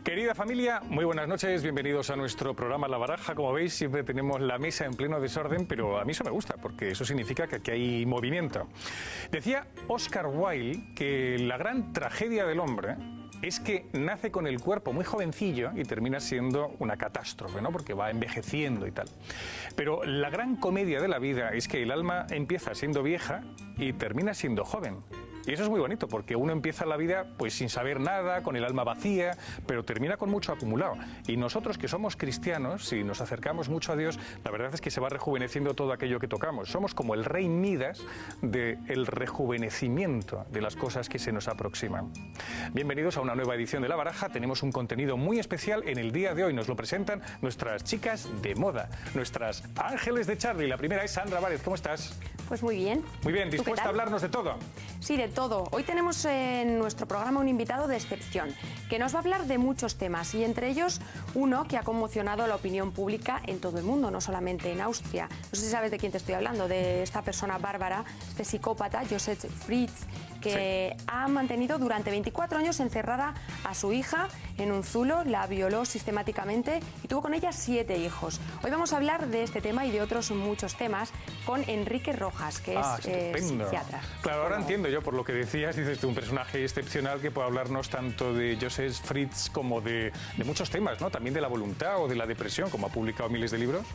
Querida familia, muy buenas noches, bienvenidos a nuestro programa La Baraja. Como veis, siempre tenemos la mesa en pleno desorden, pero a mí eso me gusta, porque eso significa que aquí hay movimiento. Decía Oscar Wilde que la gran tragedia del hombre es que nace con el cuerpo muy jovencillo y termina siendo una catástrofe, ¿no? Porque va envejeciendo y tal. Pero la gran comedia de la vida es que el alma empieza siendo vieja y termina siendo joven. Y eso es muy bonito, porque uno empieza la vida pues sin saber nada, con el alma vacía, pero termina con mucho acumulado. Y nosotros que somos cristianos, si nos acercamos mucho a Dios, la verdad es que se va rejuveneciendo todo aquello que tocamos. Somos como el rey Midas del rejuvenecimiento de las cosas que se nos aproximan. Bienvenidos a una nueva edición de La Baraja. Tenemos un contenido muy especial en el día de hoy. Nos lo presentan nuestras chicas de moda, nuestras ángeles de Charlie. La primera es Sandra Várez. ¿Cómo estás? Pues muy bien. Muy bien, ¿dispuesta a hablarnos de todo? Sí, de todo. Hoy tenemos en nuestro programa un invitado de excepción, que nos va a hablar de muchos temas, y entre ellos uno que ha conmocionado la opinión pública en todo el mundo, no solamente en Austria. No sé si sabes de quién te estoy hablando, de esta persona bárbara, este psicópata, Josef Fritzl, que ha mantenido durante 24 años encerrada a su hija en un zulo, la violó sistemáticamente y tuvo con ella 7 hijos. Hoy vamos a hablar de este tema y de otros muchos temas con Enrique Rojas, que es psiquiatra. Claro, ahora entiendo yo por lo que decías, dices tú, un personaje excepcional que puede hablarnos tanto de Josef Fritzl como de muchos temas, ¿no? También de la voluntad o de la depresión, como ha publicado miles de libros.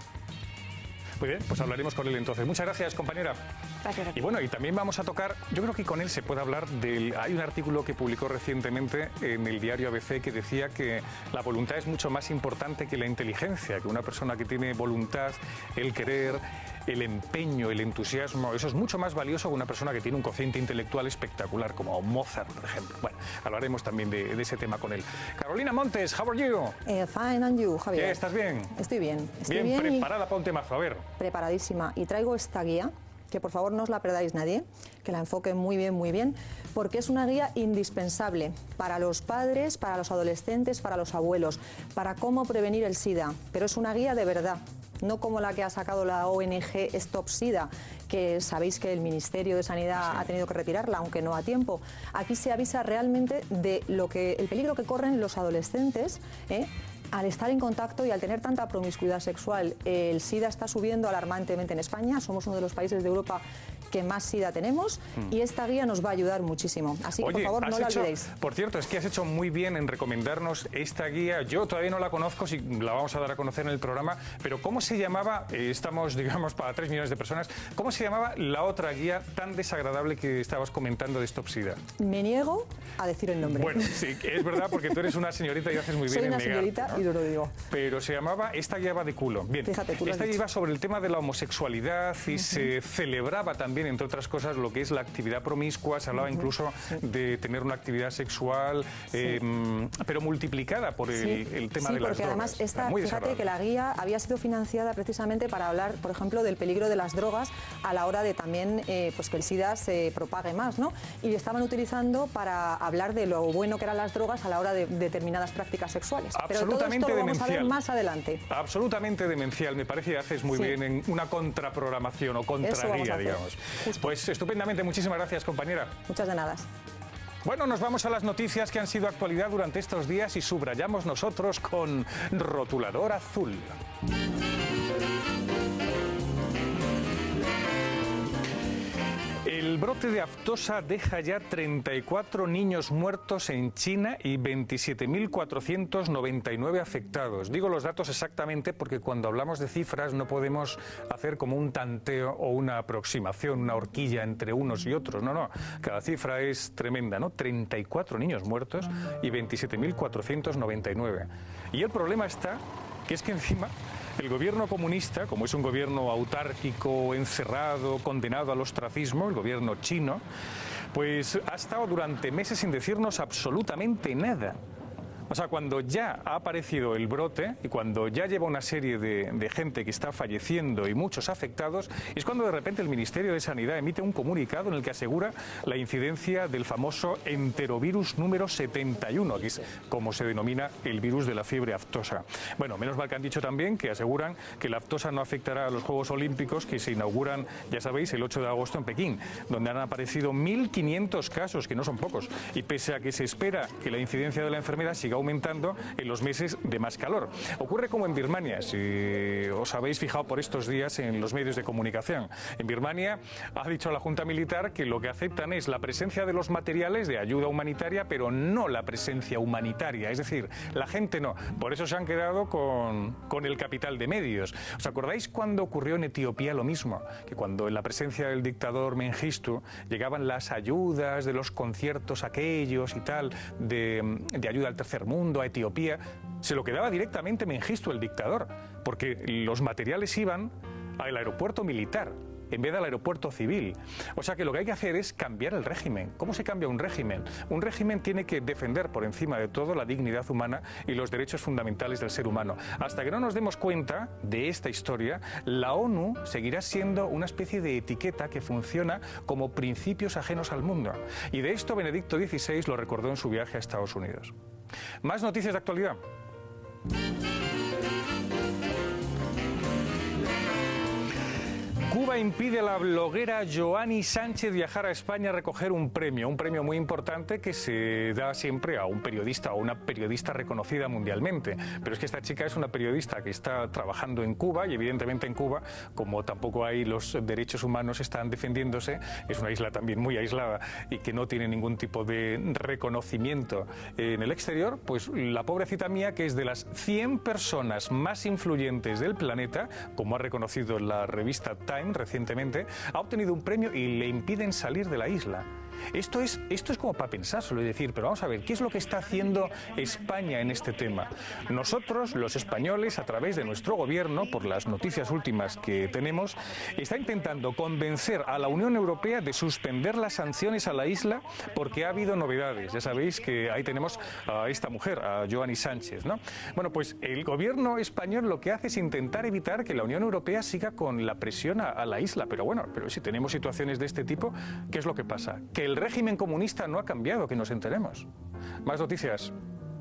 Muy bien, pues hablaremos con él entonces. Muchas gracias, compañera. Gracias. Y bueno, y también vamos a tocar, yo creo que con él se puede hablar del... Hay un artículo que publicó recientemente en el diario ABC que decía que la voluntad es mucho más importante que la inteligencia, que una persona que tiene voluntad, el querer, el empeño, el entusiasmo, eso es mucho más valioso que una persona que tiene un cociente intelectual espectacular, como Mozart, por ejemplo. Bueno, hablaremos también de ese tema con él. Carolina Montes, how are you? Fine, and you, Javier. ¿Qué, estás bien? Estoy bien. Bien preparada para un temazo, a ver. Preparadísima. Y traigo esta guía, que por favor no os la perdáis nadie, que la enfoque muy bien, porque es una guía indispensable para los padres, para los adolescentes, para los abuelos, para cómo prevenir el SIDA. Pero es una guía de verdad, no como la que ha sacado la ONG Stop SIDA, que sabéis que el Ministerio de Sanidad ha tenido que retirarla, aunque no a tiempo. Aquí se avisa realmente de el peligro que corren los adolescentes, al estar en contacto y al tener tanta promiscuidad sexual. El SIDA está subiendo alarmantemente en España, somos uno de los países de Europa que más SIDA tenemos, y esta guía nos va a ayudar muchísimo. Así que, por favor, no la olvidéis. Por cierto, es que has hecho muy bien en recomendarnos esta guía. Yo todavía no la conozco, si la vamos a dar a conocer en el programa, pero ¿cómo se llamaba? Estamos, digamos, para 3 millones de personas. ¿Cómo se llamaba la otra guía tan desagradable que estabas comentando de Stop SIDA? Me niego a decir el nombre. Bueno, sí, es verdad, porque tú eres una señorita y haces muy bien en negar. Soy una señorita, ¿no? Y lo digo. Pero se llamaba, esta guía va de culo. Bien, fíjate, esta guía iba sobre el tema de la homosexualidad y se celebraba también, entre otras cosas, lo que es la actividad promiscua. Se hablaba incluso de tener una actividad sexual, pero multiplicada por el tema de las drogas. Sí, porque además fíjate que la guía había sido financiada precisamente para hablar, por ejemplo, del peligro de las drogas a la hora de también pues que el SIDA se propague más, ¿no? Y estaban utilizando para hablar de lo bueno que eran las drogas a la hora de determinadas prácticas sexuales. Absolutamente pero todo esto lo vamos a ver más adelante. Absolutamente demencial. Me parece que haces muy bien en una contraprogramación o contraguía, digamos. Pues estupendamente. Muchísimas gracias, compañera. Muchas de nada. Bueno, nos vamos a las noticias que han sido actualidad durante estos días y subrayamos nosotros con rotulador azul. El brote de aftosa deja ya 34 niños muertos en China y 27.499 afectados. Digo los datos exactamente porque cuando hablamos de cifras no podemos hacer como un tanteo o una aproximación, una horquilla entre unos y otros. No, cada cifra es tremenda, ¿no? 34 niños muertos y 27.499. Y el problema está que es que encima el gobierno comunista, como es un gobierno autárquico, encerrado, condenado al ostracismo, el gobierno chino, pues ha estado durante meses sin decirnos absolutamente nada. O sea, cuando ya ha aparecido el brote y cuando ya lleva una serie de gente que está falleciendo y muchos afectados, es cuando de repente el Ministerio de Sanidad emite un comunicado en el que asegura la incidencia del famoso enterovirus número 71, que es como se denomina el virus de la fiebre aftosa. Bueno, menos mal que han dicho también que aseguran que la aftosa no afectará a los Juegos Olímpicos que se inauguran, ya sabéis, el 8 de agosto en Pekín, donde han aparecido 1.500 casos, que no son pocos, y pese a que se espera que la incidencia de la enfermedad siga aumentando en los meses de más calor. Ocurre como en Birmania, si os habéis fijado por estos días en los medios de comunicación. En Birmania ha dicho la Junta Militar que lo que aceptan es la presencia de los materiales de ayuda humanitaria, pero no la presencia humanitaria, es decir, la gente no. Por eso se han quedado con el capital de medios. ¿Os acordáis cuando ocurrió en Etiopía lo mismo? Que cuando en la presencia del dictador Mengistu llegaban las ayudas de los conciertos aquellos y tal, de ayuda al tercer mundo, a Etiopía, se lo quedaba directamente Mengistu, el dictador, porque los materiales iban al aeropuerto militar en vez del aeropuerto civil. O sea que lo que hay que hacer es cambiar el régimen. ¿Cómo se cambia un régimen? Un régimen tiene que defender por encima de todo la dignidad humana y los derechos fundamentales del ser humano. Hasta que no nos demos cuenta de esta historia, la ONU seguirá siendo una especie de etiqueta que funciona como principios ajenos al mundo. Y de esto Benedicto XVI lo recordó en su viaje a Estados Unidos. Más noticias de actualidad. Cuba impide a la bloguera Joanny Sánchez viajar a España a recoger un premio muy importante que se da siempre a un periodista o una periodista reconocida mundialmente. Pero es que esta chica es una periodista que está trabajando en Cuba y evidentemente en Cuba, como tampoco hay los derechos humanos están defendiéndose, es una isla también muy aislada y que no tiene ningún tipo de reconocimiento en el exterior, pues la pobrecita mía, que es de las 100 personas más influyentes del planeta, como ha reconocido la revista Time recientemente, ha obtenido un premio y le impiden salir de la isla. Esto es como para pensárselo y decir, pero vamos a ver, ¿qué es lo que está haciendo España en este tema? Nosotros, los españoles, a través de nuestro gobierno, por las noticias últimas que tenemos, está intentando convencer a la Unión Europea de suspender las sanciones a la isla porque ha habido novedades. Ya sabéis que ahí tenemos a esta mujer, a Joanny Sánchez, ¿no? Bueno, pues el gobierno español lo que hace es intentar evitar que la Unión Europea siga con la presión a la isla. Pero bueno, pero si tenemos situaciones de este tipo, ¿qué es lo que pasa? Que el régimen comunista no ha cambiado, que nos enteremos. Más noticias.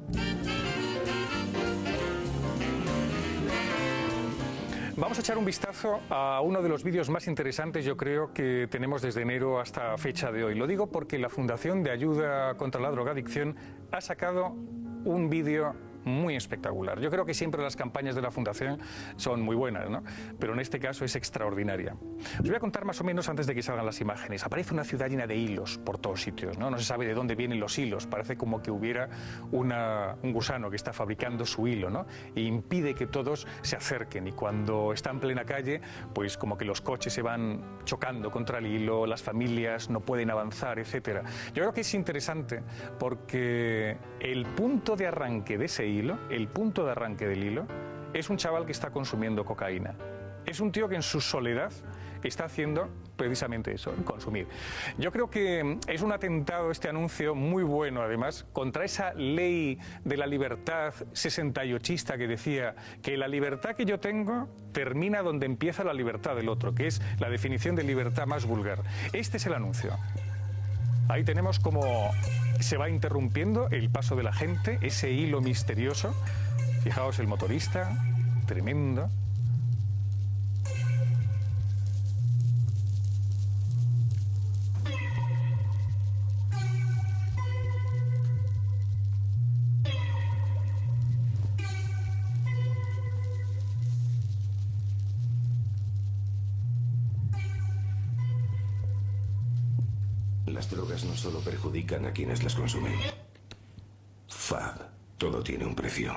Vamos a echar un vistazo a uno de los vídeos más interesantes, yo creo, que tenemos desde enero hasta fecha de hoy. Lo digo porque la Fundación de Ayuda contra la Drogadicción ha sacado un vídeo muy espectacular. Yo creo que siempre las campañas de la Fundación son muy buenas, ¿no? Pero en este caso es extraordinaria. Os voy a contar más o menos antes de que salgan las imágenes. Aparece una ciudad llena de hilos por todos sitios, ¿no? No se sabe de dónde vienen los hilos. Parece como que hubiera un gusano que está fabricando su hilo, ¿no? E impide que todos se acerquen. Y cuando está en plena calle, pues como que los coches se van chocando contra el hilo, las familias no pueden avanzar, etcétera. Yo creo que es interesante porque el punto de arranque de ese hilo, el punto de arranque del hilo, es un chaval que está consumiendo cocaína. Es un tío que en su soledad está haciendo precisamente eso, consumir. Yo creo que es un atentado este anuncio muy bueno, además, contra esa ley de la libertad 68ista que decía que la libertad que yo tengo termina donde empieza la libertad del otro, que es la definición de libertad más vulgar. Este es el anuncio. Ahí tenemos como se va interrumpiendo el paso de la gente, ese hilo misterioso. Fijaos el motorista, tremendo. Las drogas no solo perjudican a quienes las consumen. Fab, todo tiene un precio.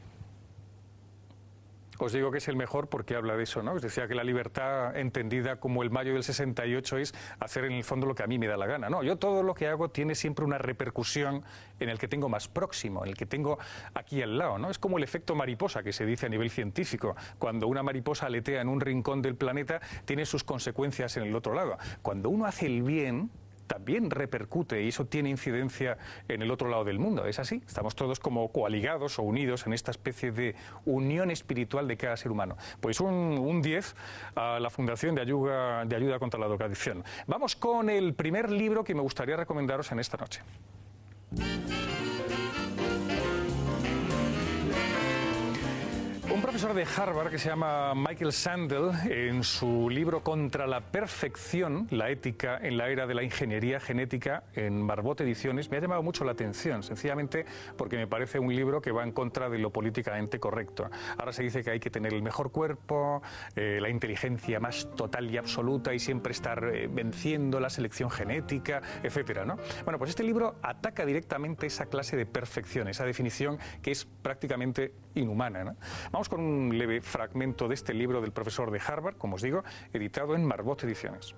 Os digo que es el mejor porque habla de eso, ¿no? Os decía que la libertad entendida como el mayo del 68 es hacer en el fondo lo que a mí me da la gana, ¿no? Yo todo lo que hago tiene siempre una repercusión en el que tengo más próximo, en el que tengo aquí al lado, ¿no? Es como el efecto mariposa que se dice a nivel científico. Cuando una mariposa aletea en un rincón del planeta, tiene sus consecuencias en el otro lado. Cuando uno hace el bien, también repercute y eso tiene incidencia en el otro lado del mundo. ¿Es así? Estamos todos como coaligados o unidos en esta especie de unión espiritual de cada ser humano. Pues un 10 a la Fundación de Ayuda contra la Drogadicción. Vamos con el primer libro que me gustaría recomendaros en esta noche. Un profesor de Harvard que se llama Michael Sandel, en su libro Contra la perfección, la ética en la era de la ingeniería genética, en Marbotte Ediciones, me ha llamado mucho la atención, sencillamente porque me parece un libro que va en contra de lo políticamente correcto. Ahora se dice que hay que tener el mejor cuerpo, la inteligencia más total y absoluta y siempre estar venciendo la selección genética, etcétera, ¿no? Bueno, pues este libro ataca directamente esa clase de perfección, esa definición que es prácticamente inhumana, ¿no? Vamos con un leve fragmento de este libro del profesor de Harvard, como os digo, editado en Marbotte Ediciones.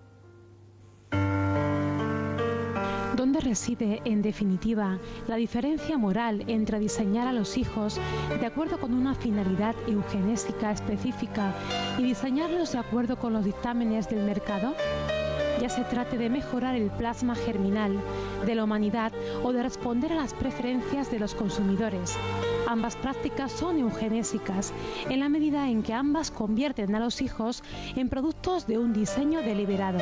¿Dónde reside, en definitiva, la diferencia moral entre diseñar a los hijos de acuerdo con una finalidad eugenésica específica y diseñarlos de acuerdo con los dictámenes del mercado? Ya se trate de mejorar el plasma germinal de la humanidad o de responder a las preferencias de los consumidores. Ambas prácticas son eugenésicas, en la medida en que ambas convierten a los hijos en productos de un diseño deliberado.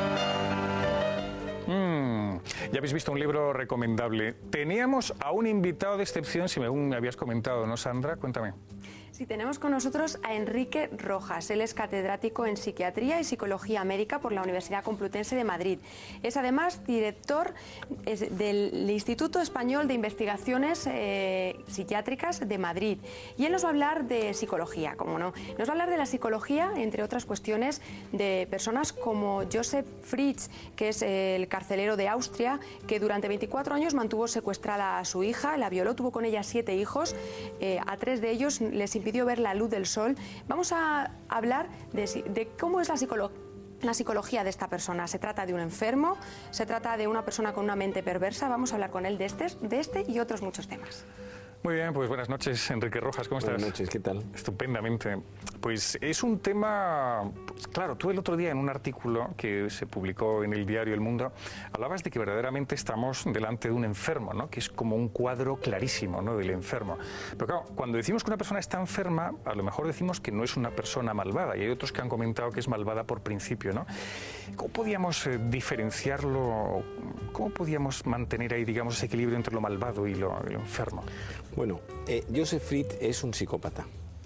Ya habéis visto un libro recomendable. Teníamos a un invitado de excepción, si me habías comentado, ¿no, Sandra? Cuéntame. Sí, tenemos con nosotros a Enrique Rojas. Él es catedrático en Psiquiatría y Psicología Médica por la Universidad Complutense de Madrid. Es además director del Instituto Español de Investigaciones Psiquiátricas de Madrid. Y él nos va a hablar de psicología, como no. Nos va a hablar de la psicología, entre otras cuestiones, de personas como Josef Fritz, que es el carcelero de Austria, que durante 24 años mantuvo secuestrada a su hija, la violó, tuvo con ella 7 hijos, a 3 de ellos les impidió ver la luz del sol. Vamos a hablar de cómo es la psicología de esta persona. ¿Se trata de un enfermo? ¿Se trata de una persona con una mente perversa? Vamos a hablar con él de este y otros muchos temas. Muy bien, pues buenas noches, Enrique Rojas, ¿cómo estás? Buenas noches, ¿qué tal? Estupendamente. Pues es un tema, pues, claro, tú el otro día en un artículo que se publicó en el diario El Mundo, hablabas de que verdaderamente estamos delante de un enfermo, ¿no? Que es como un cuadro clarísimo, ¿no? Del enfermo. Pero claro, cuando decimos que una persona está enferma, a lo mejor decimos que no es una persona malvada, y hay otros que han comentado que es malvada por principio, ¿no? ¿Cómo podíamos diferenciarlo? ¿Cómo podíamos mantener ahí, digamos, ese equilibrio entre lo malvado y lo enfermo? Bueno, Josef Fritz es un psicópata.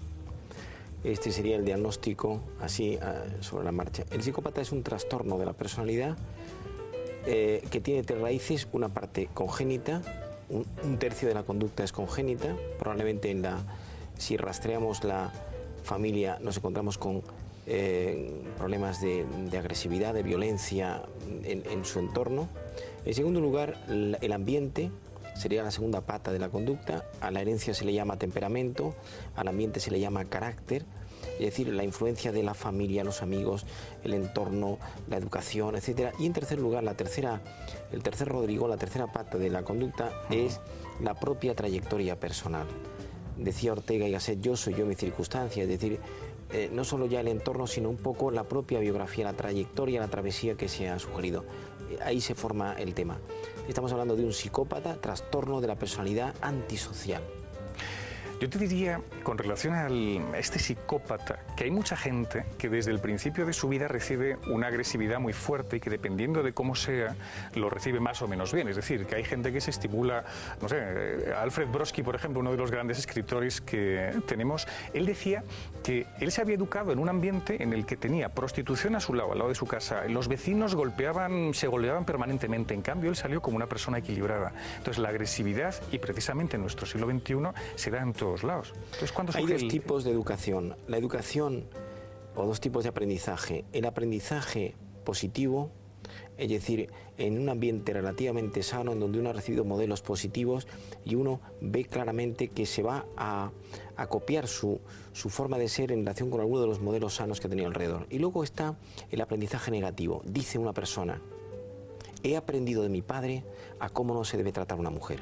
Este sería el diagnóstico así sobre la marcha. El psicópata es un trastorno de la personalidad que tiene 3 raíces, una parte congénita, un tercio de la conducta es congénita, probablemente si rastreamos la familia nos encontramos con problemas de agresividad, de violencia en su entorno. En segundo lugar, el ambiente sería la segunda pata de la conducta. A la herencia se le llama temperamento, al ambiente se le llama carácter, es decir, la influencia de la familia, los amigos, el entorno, la educación, etcétera. Y en tercer lugar, el tercer Rodrigo, la tercera pata de la conducta es la propia trayectoria personal. Decía Ortega y Gasset, yo soy yo mi circunstancia, es decir, no solo ya el entorno, sino un poco la propia biografía, la trayectoria, la travesía que se ha sugerido. Ahí se forma el tema. Estamos hablando de un psicópata, trastorno de la personalidad antisocial. Yo te diría, con relación a este psicópata, que hay mucha gente que desde el principio de su vida recibe una agresividad muy fuerte y que dependiendo de cómo sea, lo recibe más o menos bien. Es decir, que hay gente que se estimula, no sé, Alfred Brodsky, por ejemplo, uno de los grandes escritores que tenemos, él decía que él se había educado en un ambiente en el que tenía prostitución a su lado, al lado de su casa. Los vecinos se golpeaban permanentemente. En cambio, él salió como una persona equilibrada. Entonces, la agresividad, y precisamente en nuestro siglo XXI, se da en todos lados. Entonces, ¿cuándo hay 2 tipos de educación. La educación, o 2 tipos de aprendizaje. El aprendizaje positivo, es decir, en un ambiente relativamente sano, en donde uno ha recibido modelos positivos y uno ve claramente que se va a copiar su forma de ser en relación con alguno de los modelos sanos que ha tenido alrededor. Y luego está el aprendizaje negativo. Dice una persona, he aprendido de mi padre a cómo no se debe tratar una mujer.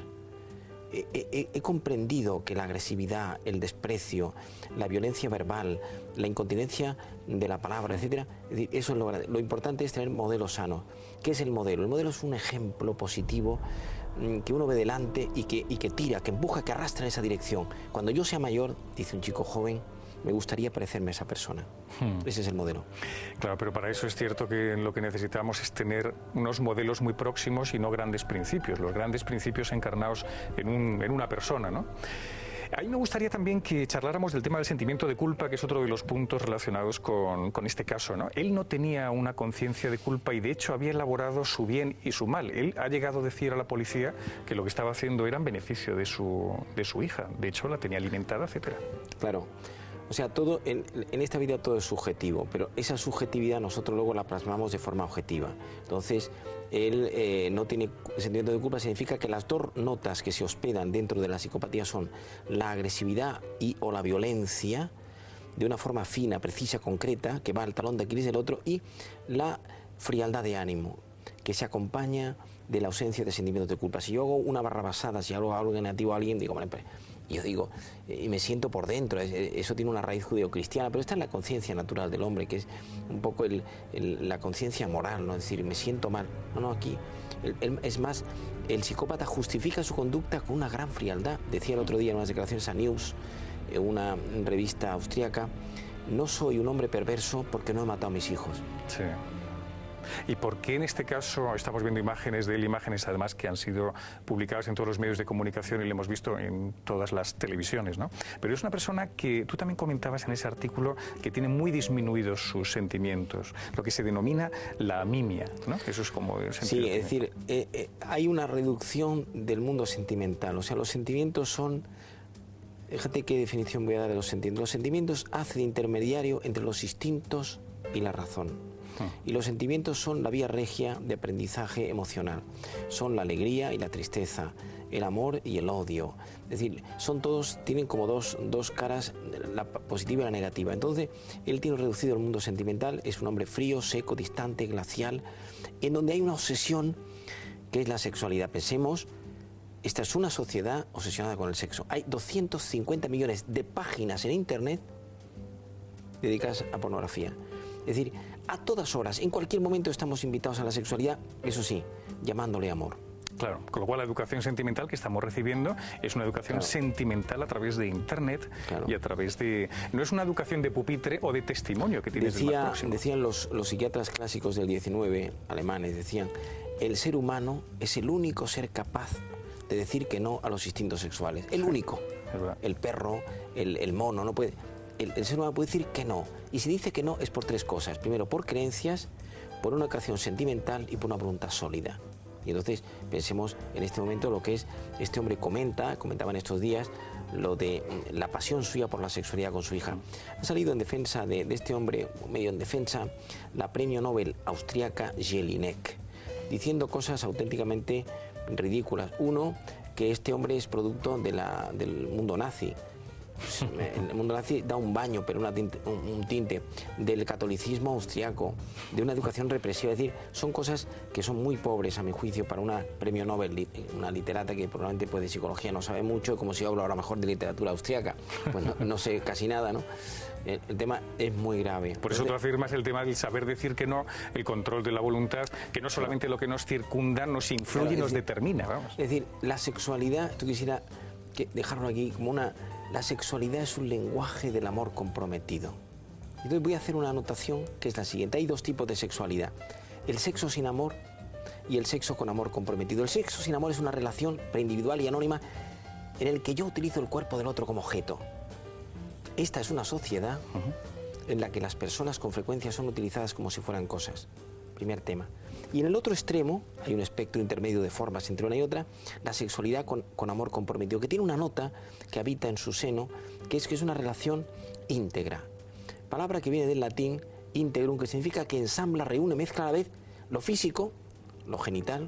He comprendido que la agresividad, el desprecio, la violencia verbal, la incontinencia de la palabra, etcétera, eso es lo importante es tener modelos sanos. ¿Qué es el modelo? El modelo es un ejemplo positivo que uno ve delante y que tira, que empuja, que arrastra en esa dirección. Cuando yo sea mayor, dice un chico joven, me gustaría parecerme a esa persona. Ese es el modelo. Claro, pero para eso es cierto que lo que necesitamos es tener unos modelos muy próximos y no grandes principios, los grandes principios encarnados en una persona, ¿no? A mí me gustaría también que charláramos del tema del sentimiento de culpa, que es otro de los puntos relacionados con este caso, ¿no? Él no tenía una conciencia de culpa y de hecho había elaborado su bien y su mal. Él ha llegado a decir a la policía que lo que estaba haciendo era en beneficio de su hija. De hecho, la tenía alimentada, etcétera. Claro. O sea, todo en esta vida todo es subjetivo, pero esa subjetividad nosotros luego la plasmamos de forma objetiva. Entonces, él no tiene sentimiento de culpa, significa que las dos notas que se hospedan dentro de la psicopatía son la agresividad o la violencia, de una forma fina, precisa, concreta, que va al talón de Aquiles del otro, y la frialdad de ánimo, que se acompaña de la ausencia de sentimientos de culpa. Si yo hago una barrabasada, si hago algo negativo a alguien, digo, bueno, pues, yo digo, y me siento por dentro, eso tiene una raíz judeocristiana, pero esta es la conciencia natural del hombre, que es un poco la conciencia moral, ¿no? Es decir, me siento mal. No, aquí, es más, el psicópata justifica su conducta con una gran frialdad. Decía el otro día en unas declaraciones a News, una revista austríaca, no soy un hombre perverso porque no he matado a mis hijos. Sí. ¿Y por qué en este caso estamos viendo imágenes de él, imágenes además que han sido publicadas en todos los medios de comunicación y lo hemos visto en todas las televisiones, ¿no? Pero es una persona que tú también comentabas en ese artículo que tiene muy disminuidos sus sentimientos, lo que se denomina la amimia, ¿no? Eso es como el sentido. Sí, es decir, hay una reducción del mundo sentimental, o sea, los sentimientos son... Fíjate qué definición voy a dar de los sentimientos. Los sentimientos hacen de intermediario entre los instintos y la razón. Y los sentimientos son la vía regia de aprendizaje emocional. Son la alegría y la tristeza, el amor y el odio. Es decir, son todos, tienen como dos caras, la positiva y la negativa. Entonces, él tiene reducido el mundo sentimental, es un hombre frío, seco, distante, glacial, en donde hay una obsesión que es la sexualidad. Pensemos, esta es una sociedad obsesionada con el sexo. Hay 250 millones de páginas en Internet dedicadas a pornografía. Es decir, a todas horas, en cualquier momento estamos invitados a la sexualidad, eso sí, llamándole amor. Claro, con lo cual la educación sentimental que estamos recibiendo es una educación sentimental a través de Internet y a través de... No es una educación de pupitre o de testimonio que tienes del más próximo. Decían los psiquiatras clásicos del 19, alemanes, decían, el ser humano es el único ser capaz de decir que no a los instintos sexuales. El único. El perro, el mono, no puede... El ser humano puede decir que no. Y si dice que no es por tres cosas. Primero, por creencias, por una educación sentimental y por una voluntad sólida. Y entonces pensemos en este momento lo que es, este hombre comentaba en estos días, lo de la pasión suya por la sexualidad con su hija. Ha salido en defensa de este hombre, medio en defensa, la premio Nobel austríaca Jelinek, diciendo cosas auténticamente ridículas. Uno, que este hombre es producto del mundo nazi. El mundo nazi da un baño, pero un tinte del catolicismo austriaco, de una educación represiva. Es decir, son cosas que son muy pobres, a mi juicio, para una premio Nobel, una literata que probablemente pues, de psicología no sabe mucho, como si yo hablo ahora mejor de literatura austriaca. Pues no sé casi nada, ¿no? El tema es muy grave. Por eso tú afirmas el tema del saber decir que no, el control de la voluntad, que no solamente lo que nos circunda nos influye y nos determina. Vamos. Es decir, la sexualidad, tú quisiera dejarlo aquí como una... La sexualidad es un lenguaje del amor comprometido. Entonces voy a hacer una anotación que es la siguiente. Hay dos tipos de sexualidad. El sexo sin amor y el sexo con amor comprometido. El sexo sin amor es una relación preindividual y anónima en el que yo utilizo el cuerpo del otro como objeto. Esta es una sociedad en la que las personas con frecuencia son utilizadas como si fueran cosas. Primer tema. Y en el otro extremo, hay un espectro intermedio de formas entre una y otra, la sexualidad con amor comprometido, que tiene una nota que habita en su seno, que es una relación íntegra. Palabra que viene del latín, integrum, que significa que ensambla, reúne, mezcla a la vez lo físico, lo genital,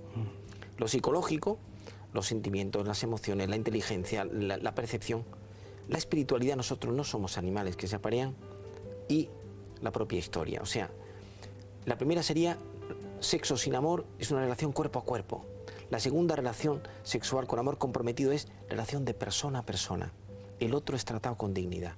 lo psicológico, los sentimientos, las emociones, la inteligencia, la percepción, la espiritualidad. Nosotros no somos animales que se aparean, y la propia historia. O sea, la primera sería sexo sin amor, es una relación cuerpo a cuerpo. La segunda relación sexual con amor comprometido es relación de persona a persona. El otro es tratado con dignidad.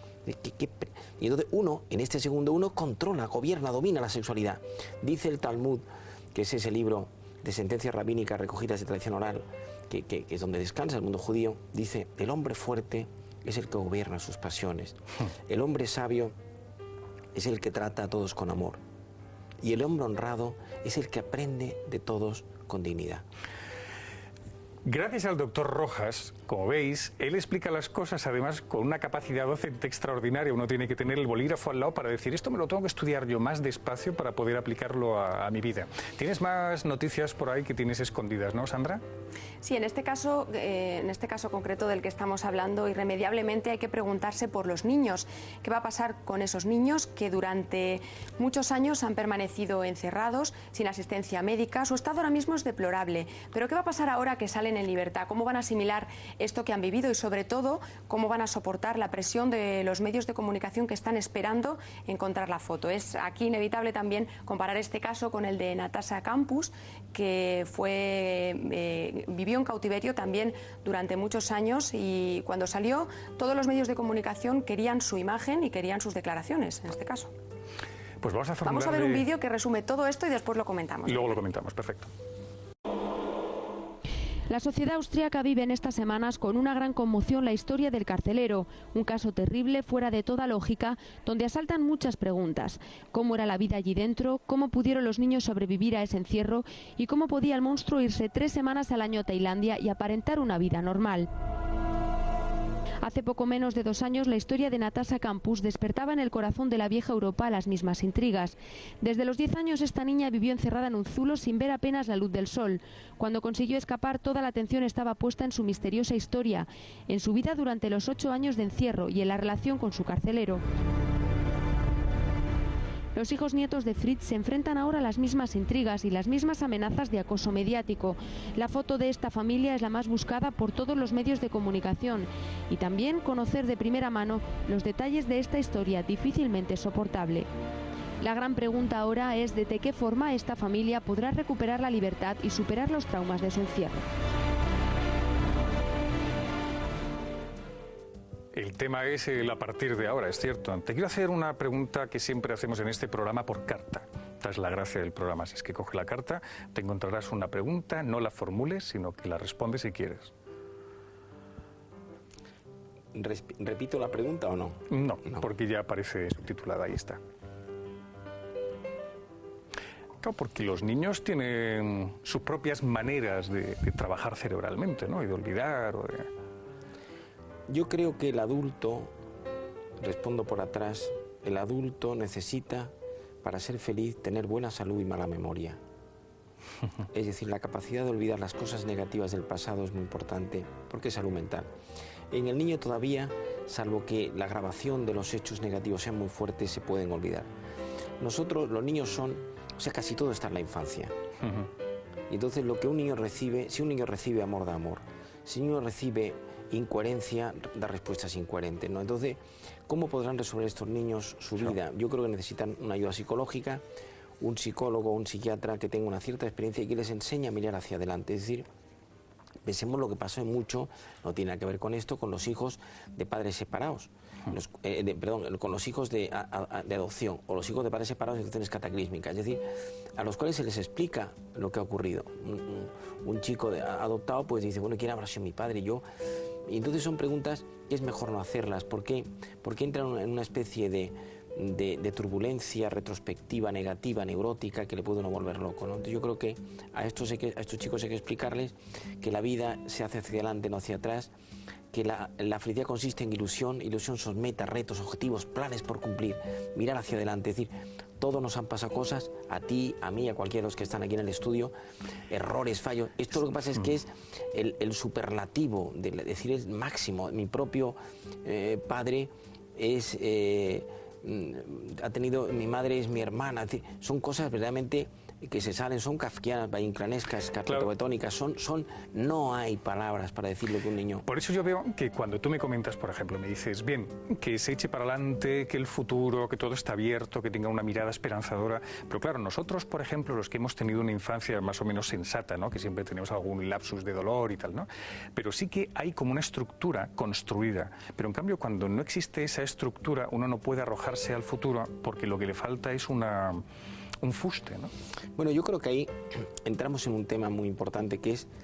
Y entonces en este segundo uno, controla, gobierna, domina la sexualidad. Dice el Talmud, que es ese libro de sentencias rabínicas recogidas de tradición oral, que es donde descansa el mundo judío, dice, el hombre fuerte es el que gobierna sus pasiones. El hombre sabio es el que trata a todos con amor. Y el hombre honrado es el que aprende de todos con dignidad. Gracias al doctor Rojas, como veis, él explica las cosas además con una capacidad docente extraordinaria. Uno tiene que tener el bolígrafo al lado para decir, esto me lo tengo que estudiar yo más despacio para poder aplicarlo a mi vida. ¿Tienes más noticias por ahí que tienes escondidas, no, Sandra? Sí, en este caso concreto del que estamos hablando, irremediablemente hay que preguntarse por los niños. ¿Qué va a pasar con esos niños que durante muchos años han permanecido encerrados, sin asistencia médica? Su estado ahora mismo es deplorable. Pero ¿qué va a pasar ahora que salen en libertad? ¿Cómo van a asimilar esto que han vivido y, sobre todo, cómo van a soportar la presión de los medios de comunicación que están esperando encontrar la foto? Es aquí inevitable también comparar este caso con el de Natasha Campus, que vivió en cautiverio también durante muchos años, y cuando salió todos los medios de comunicación querían su imagen y querían sus declaraciones, en este caso. Pues vamos a ver un vídeo que resume todo esto y después lo comentamos. Y luego lo comentamos, perfecto. La sociedad austríaca vive en estas semanas con una gran conmoción la historia del carcelero, un caso terrible, fuera de toda lógica, donde asaltan muchas preguntas. ¿Cómo era la vida allí dentro? ¿Cómo pudieron los niños sobrevivir a ese encierro? ¿Y cómo podía el monstruo irse 3 semanas al año a Tailandia y aparentar una vida normal? Hace poco menos de 2 años, la historia de Natasha Campus despertaba en el corazón de la vieja Europa las mismas intrigas. Desde los 10 años, esta niña vivió encerrada en un zulo sin ver apenas la luz del sol. Cuando consiguió escapar, toda la atención estaba puesta en su misteriosa historia, en su vida durante los 8 años de encierro y en la relación con su carcelero. Los hijos nietos de Fritz se enfrentan ahora a las mismas intrigas y las mismas amenazas de acoso mediático. La foto de esta familia es la más buscada por todos los medios de comunicación, y también conocer de primera mano los detalles de esta historia difícilmente soportable. La gran pregunta ahora es de qué forma esta familia podrá recuperar la libertad y superar los traumas de su encierro. El tema es a partir de ahora, es cierto. Te quiero hacer una pregunta que siempre hacemos en este programa por carta. Esta es la gracia del programa. Si es que coge la carta, te encontrarás una pregunta, no la formules, sino que la respondes si quieres. ¿Repito la pregunta o no? No, porque ya aparece subtitulada, ahí está. Claro, porque los niños tienen sus propias maneras de trabajar cerebralmente, ¿no? Y de olvidar o de... Yo creo que el adulto, respondo por atrás, el adulto necesita, para ser feliz, tener buena salud y mala memoria. Es decir, la capacidad de olvidar las cosas negativas del pasado es muy importante, porque es salud mental. En el niño todavía, salvo que la grabación de los hechos negativos sea muy fuerte, se pueden olvidar. Nosotros, los niños son, o sea, casi todo está en la infancia. Y entonces lo que un niño recibe, si un niño recibe amor, da amor. Si un niño recibe incoherencia, da respuestas incoherentes, ¿no? Entonces, ¿cómo podrán resolver estos niños su vida? Yo creo que necesitan una ayuda psicológica, un psicólogo, un psiquiatra que tenga una cierta experiencia y que les enseñe a mirar hacia adelante. Es decir, pensemos lo que pasó en mucho, no tiene nada que ver con esto, con los hijos de padres separados, con los hijos de adopción o los hijos de padres separados en situaciones cataclísmicas, es decir, a los cuales se les explica lo que ha ocurrido. Un chico adoptado pues dice, bueno, ¿quién habrá sido mi padre? Y entonces son preguntas que es mejor no hacerlas. ¿Por qué? Porque entran en una especie de turbulencia retrospectiva, negativa, neurótica, que le puede uno volver loco, ¿no? Entonces yo creo que a estos chicos hay que explicarles que la vida se hace hacia adelante, no hacia atrás, que la felicidad consiste en ilusión. Ilusión son metas, retos, objetivos, planes por cumplir, mirar hacia adelante. Es decir, todos nos han pasado cosas, a ti, a mí, a cualquiera de los que están aquí en el estudio, errores, fallos. Esto lo que pasa es que es el superlativo, de decir el máximo. Mi propio padre es... ha tenido, mi madre es mi hermana, es decir, son cosas verdaderamente que se salen, son kafkianas, vallinclanescas, carpetobetónicas, no hay palabras para decir lo que un niño... Por eso yo veo que cuando tú me comentas, por ejemplo, me dices, bien, que se eche para adelante, que el futuro, que todo está abierto, que tenga una mirada esperanzadora, pero claro, nosotros, por ejemplo, los que hemos tenido una infancia más o menos sensata, ¿no? Que siempre tenemos algún lapsus de dolor y tal, ¿no? Pero sí que hay como una estructura construida, pero en cambio cuando no existe esa estructura, uno no puede arrojarse al futuro porque lo que le falta es un fuste, ¿no? Bueno, yo creo que ahí entramos en un tema muy importante que es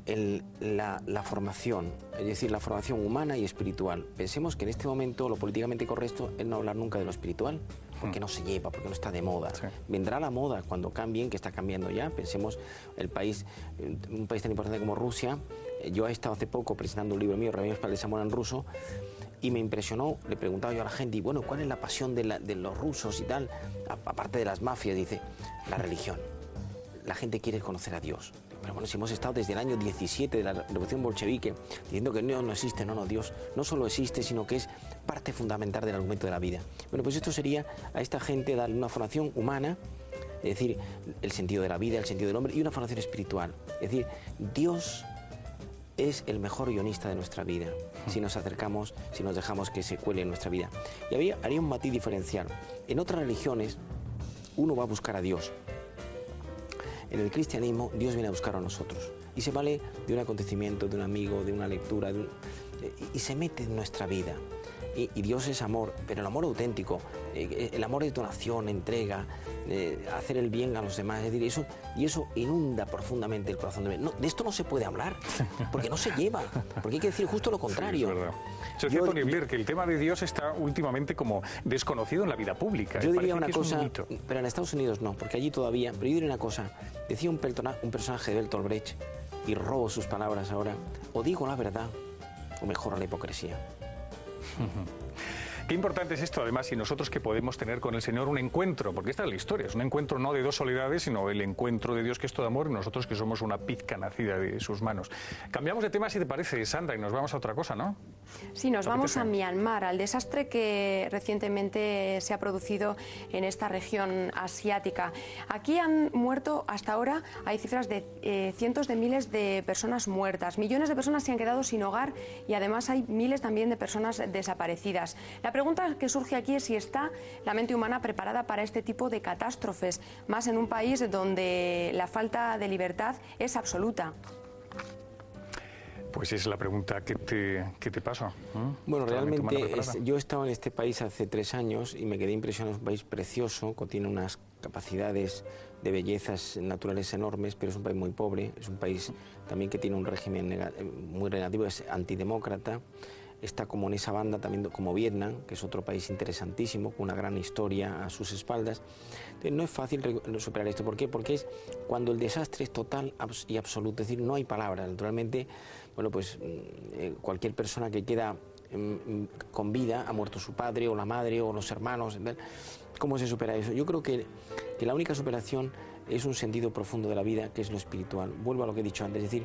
la formación, es decir, la formación humana y espiritual. Pensemos que en este momento lo políticamente correcto es no hablar nunca de lo espiritual, porque no se lleva, porque no está de moda. Sí. Vendrá la moda cuando cambien, que está cambiando ya. Pensemos un país tan importante como Rusia. Yo he estado hace poco presentando un libro mío, Remedios para el desamor en ruso, y me impresionó, le preguntaba yo a la gente, y bueno, ¿cuál es la pasión de los rusos y tal? Aparte de las mafias, dice, la religión. La gente quiere conocer a Dios. Pero bueno, si hemos estado desde el año 17 de la revolución bolchevique diciendo que no existe, no, Dios no solo existe, sino que es parte fundamental del argumento de la vida. Bueno, pues esto sería a esta gente darle una formación humana, es decir, el sentido de la vida, el sentido del hombre, y una formación espiritual. Es decir, Dios es el mejor guionista de nuestra vida, si nos acercamos, si nos dejamos que se cuele en nuestra vida. Y haría un matiz diferencial. En otras religiones, uno va a buscar a Dios. En el cristianismo, Dios viene a buscar a nosotros. Y se vale de un acontecimiento, de un amigo, de una lectura, y se mete en nuestra vida. Y Dios es amor, pero el amor auténtico. El amor es donación, entrega, hacer el bien a los demás. Es decir, eso inunda profundamente el corazón de Dios. De esto no se puede hablar, porque no se lleva. Porque hay que decir justo lo contrario. Sí, es verdad. Es cierto, Blair, que el tema de Dios está últimamente como desconocido en la vida pública. Yo diría una cosa, pero en Estados Unidos no, porque allí todavía... Pero yo diría una cosa, decía un personaje de Bertolt Brecht, y robo sus palabras ahora, o digo la verdad, o mejor la hipocresía. Qué importante es esto, además, y nosotros que podemos tener con el Señor un encuentro, porque esta es la historia, es un encuentro no de dos soledades, sino el encuentro de Dios que es todo amor, y nosotros que somos una pizca nacida de sus manos. Cambiamos de tema, si te parece, Sandra, y nos vamos a otra cosa, ¿no? Sí, nos vamos a Myanmar, al desastre que recientemente se ha producido en esta región asiática. Aquí han muerto, hasta ahora, hay cifras de cientos de miles de personas muertas, millones de personas se han quedado sin hogar y además hay miles también de personas desaparecidas. La pregunta que surge aquí es si está la mente humana preparada para este tipo de catástrofes, más en un país donde la falta de libertad es absoluta. Pues es la pregunta que te paso. Bueno, realmente yo he estado en este país hace 3 años y me quedé impresionado. Es un país precioso, contiene unas capacidades de bellezas naturales enormes, pero es un país muy pobre, es un país también que tiene un régimen muy negativo, es antidemócrata. Está como en esa banda también como Vietnam, que es otro país interesantísimo, con una gran historia a sus espaldas. Entonces, no es fácil superar esto. ¿Por qué? Porque es cuando el desastre es total y absoluto, es decir, no hay palabras. Naturalmente, bueno, pues cualquier persona que queda con vida, ha muerto su padre o la madre o los hermanos, ¿cómo se supera eso? Yo creo que la única superación es un sentido profundo de la vida, que es lo espiritual. Vuelvo a lo que he dicho antes, es decir,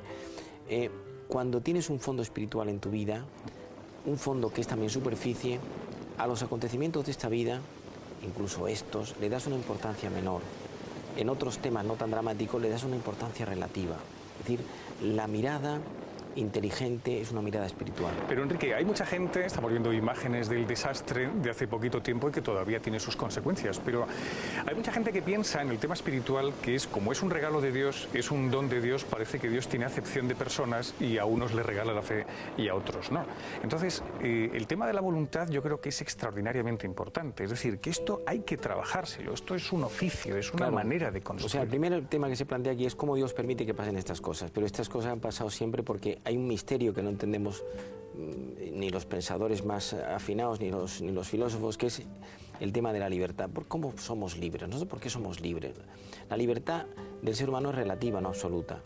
cuando tienes un fondo espiritual en tu vida, un fondo que es también superficie, a los acontecimientos de esta vida, incluso estos, le das una importancia menor. En otros temas no tan dramáticos le das una importancia relativa. Es decir, la mirada inteligente es una mirada espiritual. Pero Enrique, hay mucha gente, estamos viendo imágenes del desastre de hace poquito tiempo y que todavía tiene sus consecuencias, pero hay mucha gente que piensa en el tema espiritual que es como es un regalo de Dios, es un don de Dios, parece que Dios tiene acepción de personas y a unos le regala la fe y a otros no. Entonces, el tema de la voluntad yo creo que es extraordinariamente importante, es decir, que esto hay que trabajárselo, esto es un oficio, es una manera de construir. O sea, el primer tema que se plantea aquí es cómo Dios permite que pasen estas cosas, pero estas cosas han pasado siempre porque hay un misterio que no entendemos ni los pensadores más afinados ni los filósofos, que es el tema de la libertad. ¿Cómo somos libres? ¿Nosotros por qué somos libres? La libertad del ser humano es relativa, no absoluta.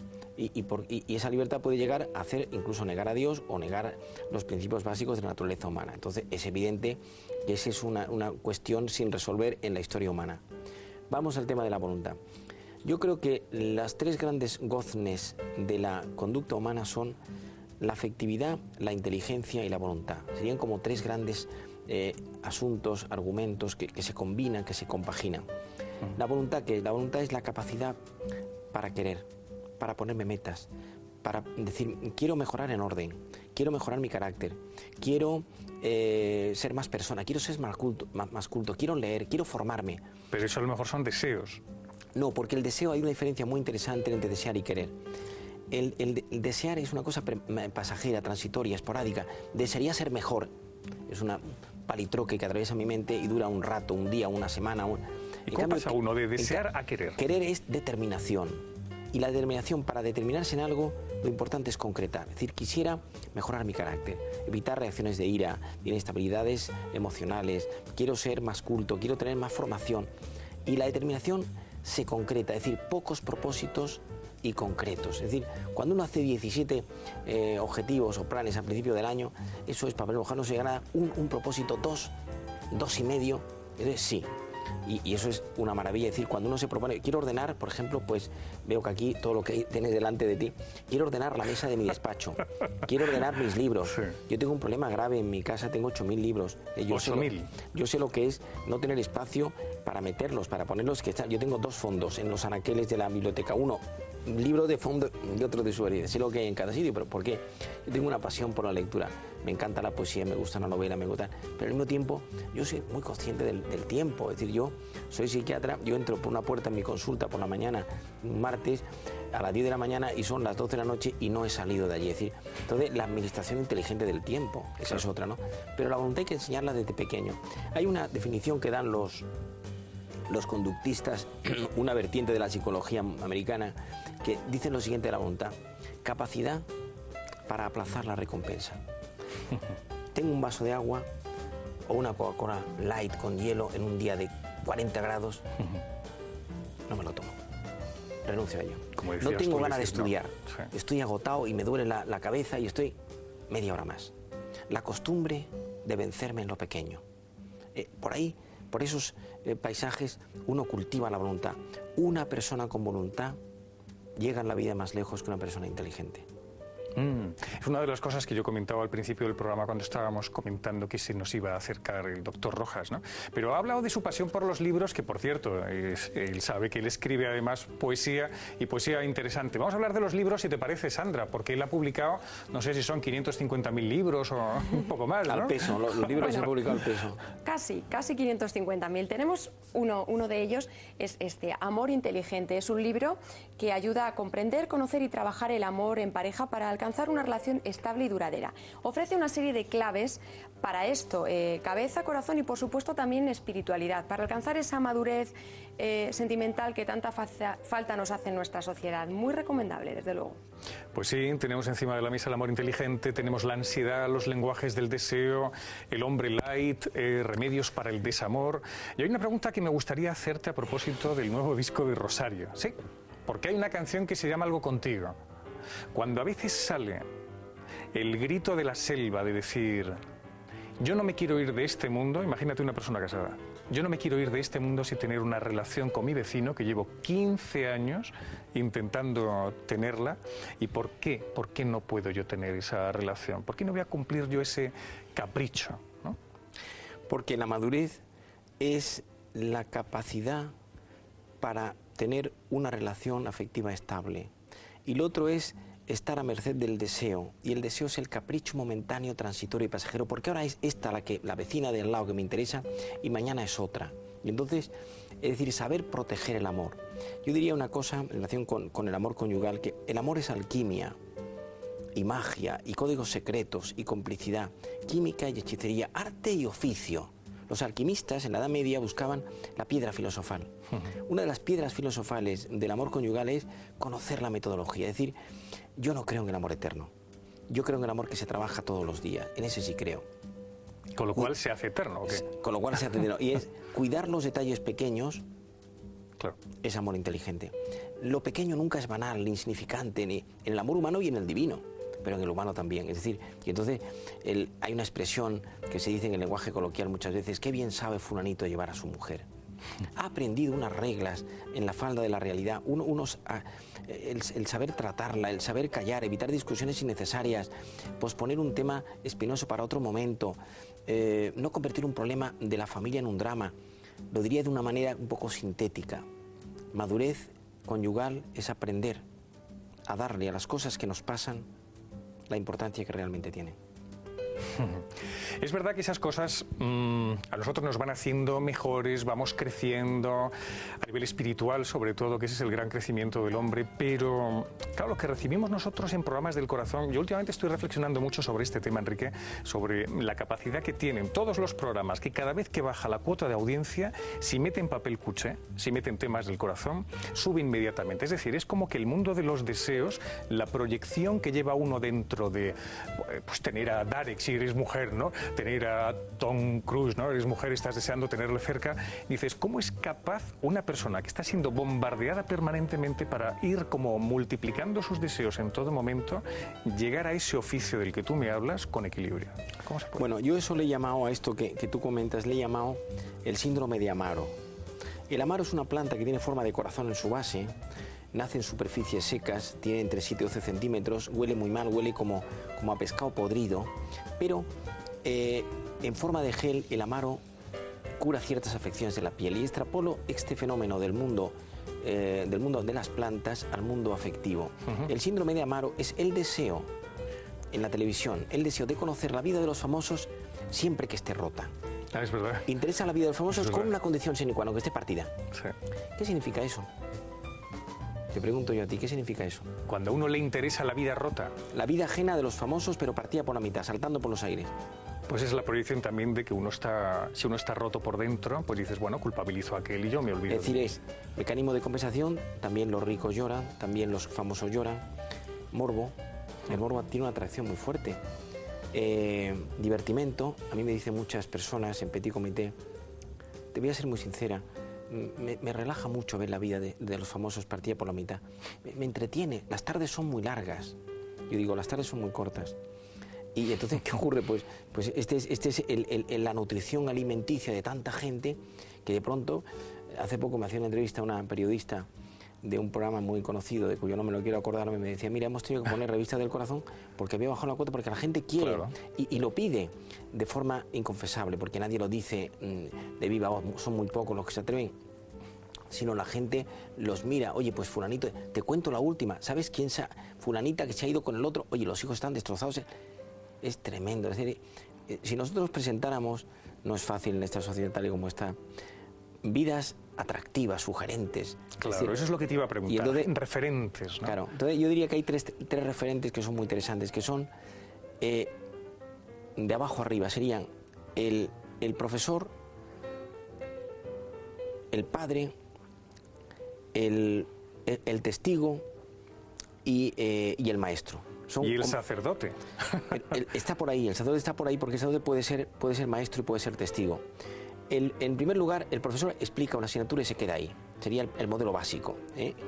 Y esa libertad puede llegar a hacer incluso negar a Dios o negar los principios básicos de la naturaleza humana. Entonces es evidente que esa es una cuestión sin resolver en la historia humana. Vamos al tema de la voluntad. Yo creo que las 3 grandes goznes de la conducta humana son la afectividad, la inteligencia y la voluntad. Serían como 3 grandes asuntos, argumentos que se combinan, que se compaginan. La voluntad, ¿qué es? La voluntad es la capacidad para querer, para ponerme metas, para decir, quiero mejorar en orden, quiero mejorar mi carácter, quiero ser más persona, quiero ser más culto, quiero leer, quiero formarme. Pero eso a lo mejor son deseos. No, porque el deseo, hay una diferencia muy interesante entre desear y querer. El desear es una cosa pasajera, transitoria, esporádica. Desearía ser mejor. Es una palitroque que atraviesa mi mente y dura un rato, un día, una semana. ¿Y cómo pasa uno de desear a querer? Querer es determinación. Y la determinación, para determinarse en algo, Lo importante es concretar. Es decir, quisiera mejorar mi carácter, evitar reacciones de ira, de inestabilidades emocionales, quiero ser más culto, quiero tener más formación. Y la determinación se concreta, es decir, pocos propósitos y concretos. Es decir, cuando uno hace 17 objetivos o planes al principio del año, eso es papel mojado, no se gana un propósito, dos y medio, entonces sí. Y eso es una maravilla. Es decir, cuando uno se propone, quiero ordenar, por ejemplo, pues veo que aquí todo lo que tienes delante de ti, quiero ordenar la mesa de mi despacho, quiero ordenar mis libros. Sí. Yo tengo un problema grave en mi casa, tengo 8.000 libros. Yo sé lo que es no tener espacio para meterlos, para ponerlos, yo tengo 2 fondos en los anaqueles de la biblioteca, uno libro de fondo y otro de sugerencia. Sé lo que hay en cada sitio, pero ¿por qué? Yo tengo una pasión por la lectura. Me encanta la poesía, me gusta la novela, me gusta... Pero al mismo tiempo, yo soy muy consciente del tiempo. Es decir, yo soy psiquiatra, yo entro por una puerta en mi consulta por la mañana, un martes, a las 10 de la mañana y son las 12 de la noche y no he salido de allí. Es decir, entonces la administración inteligente del tiempo, esa es otra, ¿no? Pero la voluntad hay que enseñarla desde pequeño. Hay una definición que dan los conductistas, una vertiente de la psicología americana, que dicen lo siguiente de la voluntad: capacidad para aplazar la recompensa. Tengo un vaso de agua o una Coca-Cola light con hielo en un día de 40 grados, no me lo tomo, renuncio a ello. No tengo ganas de estudiar, estoy agotado y me duele la cabeza y estoy media hora más. La costumbre de vencerme en lo pequeño. Por ahí, por esos paisajes, uno cultiva la voluntad. Una persona con voluntad llega en la vida más lejos que una persona inteligente. Es una de las cosas que yo comentaba al principio del programa cuando estábamos comentando que se nos iba a acercar el doctor Rojas, ¿no? Pero ha hablado de su pasión por los libros, que por cierto, él sabe que él escribe además poesía y poesía interesante. Vamos a hablar de los libros, si te parece, Sandra, porque él ha publicado, no sé si son 550.000 libros o un poco más, ¿no? Al peso, los libros se han publicado al peso. Casi 550.000. Tenemos uno de ellos, es este, Amor Inteligente. Es un libro que ayuda a comprender, conocer y trabajar el amor en pareja para alcanzar una relación estable y duradera. Ofrece una serie de claves para esto, cabeza, corazón y por supuesto también espiritualidad, para alcanzar esa madurez sentimental que tanta falta nos hace en nuestra sociedad. Muy recomendable, desde luego. Pues sí, tenemos encima de la mesa el amor inteligente, tenemos la ansiedad, los lenguajes del deseo, el hombre light, remedios para el desamor. Y hay una pregunta que me gustaría hacerte a propósito del nuevo disco de Rosario. Sí, porque hay una canción que se llama Algo contigo. Cuando a veces sale el grito de la selva de decir, yo no me quiero ir de este mundo, imagínate una persona casada, yo no me quiero ir de este mundo sin tener una relación con mi vecino que llevo 15 años intentando tenerla, ¿y por qué? ¿Por qué no puedo yo tener esa relación? ¿Por qué no voy a cumplir yo ese capricho, ¿no? Porque la madurez es la capacidad para tener una relación afectiva estable. Y lo otro es estar a merced del deseo. Y el deseo es el capricho momentáneo, transitorio y pasajero, porque ahora es esta la vecina de al lado que me interesa y mañana es otra. Y entonces, es decir, saber proteger el amor. Yo diría una cosa en relación con el amor conyugal, que el amor es alquimia y magia y códigos secretos y complicidad, química y hechicería, arte y oficio. Los alquimistas en la Edad Media buscaban la piedra filosofal. Una de las piedras filosofales del amor conyugal es conocer la metodología. Es decir, yo no creo en el amor eterno. Yo creo en el amor que se trabaja todos los días. En ese sí creo. ¿Con lo cual se hace eterno o qué? Con lo cual se hace eterno. Y es cuidar los detalles pequeños. Claro. Es amor inteligente. Lo pequeño nunca es banal, ni insignificante, ni en el amor humano y en el divino, pero en el humano también. Es decir, y entonces hay una expresión que se dice en el lenguaje coloquial muchas veces: qué bien sabe fulanito llevar a su mujer. Ha aprendido unas reglas en la falda de la realidad, el saber tratarla, el saber callar, evitar discusiones innecesarias, posponer un tema espinoso para otro momento, no convertir un problema de la familia en un drama. Lo diría de una manera un poco sintética. Madurez conyugal es aprender a darle a las cosas que nos pasan la importancia que realmente tiene. Es verdad que esas cosas a nosotros nos van haciendo mejores, vamos creciendo a nivel espiritual, sobre todo, que ese es el gran crecimiento del hombre, pero claro, lo que recibimos nosotros en programas del corazón, yo últimamente estoy reflexionando mucho sobre este tema, Enrique, sobre la capacidad que tienen todos los programas, que cada vez que baja la cuota de audiencia, si meten papel cuché, si meten temas del corazón, sube inmediatamente. Es decir, es como que el mundo de los deseos, la proyección que lleva uno dentro de pues tener a Derek, si eres mujer, ¿no? Tener a Tom Cruise, ¿no? Eres mujer, estás deseando tenerle cerca. Dices, ¿cómo es capaz una persona que está siendo bombardeada permanentemente para ir como multiplicando sus deseos en todo momento, llegar a ese oficio del que tú me hablas con equilibrio? ¿Cómo se puede? Bueno, yo eso le he llamado a esto que tú comentas, le he llamado el síndrome de amaro. El amaro es una planta que tiene forma de corazón en su base, nace en superficies secas, tiene entre 7 y 12 centímetros, huele muy mal, huele como a pescado podrido, pero en forma de gel el amaro cura ciertas afecciones de la piel, y extrapolo este fenómeno del mundo de las plantas al mundo afectivo. El síndrome de amaro es el deseo en la televisión, el deseo de conocer la vida de los famosos siempre que esté rota. Ah, es verdad. Interesa la vida de los famosos con una condición sine qua non, que esté partida. Sí. ¿Qué significa eso? Te pregunto yo a ti, ¿qué significa eso? Cuando a uno le interesa la vida rota. La vida ajena de los famosos, pero partida por la mitad, saltando por los aires. Pues es la proyección también de que uno está, si uno está roto por dentro, pues dices, bueno, culpabilizo a aquel y yo me olvido. Es decir, es mecanismo de compensación, también los ricos lloran, también los famosos lloran. Morbo, el morbo tiene una atracción muy fuerte. Divertimento, a mí me dicen muchas personas en Petit Comité, te voy a ser muy sincera, me relaja mucho ver la vida de los famosos partida por la mitad. Me entretiene, las tardes son muy largas, yo digo, las tardes son muy cortas. Y entonces, ¿qué ocurre? Pues este es la nutrición alimenticia de tanta gente que de pronto, hace poco me hacía una entrevista a una periodista de un programa muy conocido, de cuyo no me lo quiero acordarme, me decía, mira, hemos tenido que poner Revista del Corazón porque había bajado la cuota, porque la gente quiere, claro, y lo pide de forma inconfesable, porque nadie lo dice de viva voz, son muy pocos los que se atreven, sino la gente los mira, oye, pues fulanito, te cuento la última, ¿sabes quién fulanita que se ha ido con el otro? Oye, los hijos están destrozados, es tremendo. Es decir, si nosotros presentáramos, no es fácil en esta sociedad tal y como está, vidas atractivas, sugerentes. Claro, es decir, eso es lo que te iba a preguntar, y entonces, referentes, ¿no? Claro, entonces yo diría que hay tres referentes que son muy interesantes, que son de abajo arriba, serían el profesor, el padre, el testigo y el maestro. Y el sacerdote. Está por ahí, el sacerdote está por ahí porque el sacerdote puede ser maestro y puede ser testigo. En primer lugar, el profesor explica una asignatura y se queda ahí. Sería el modelo básico.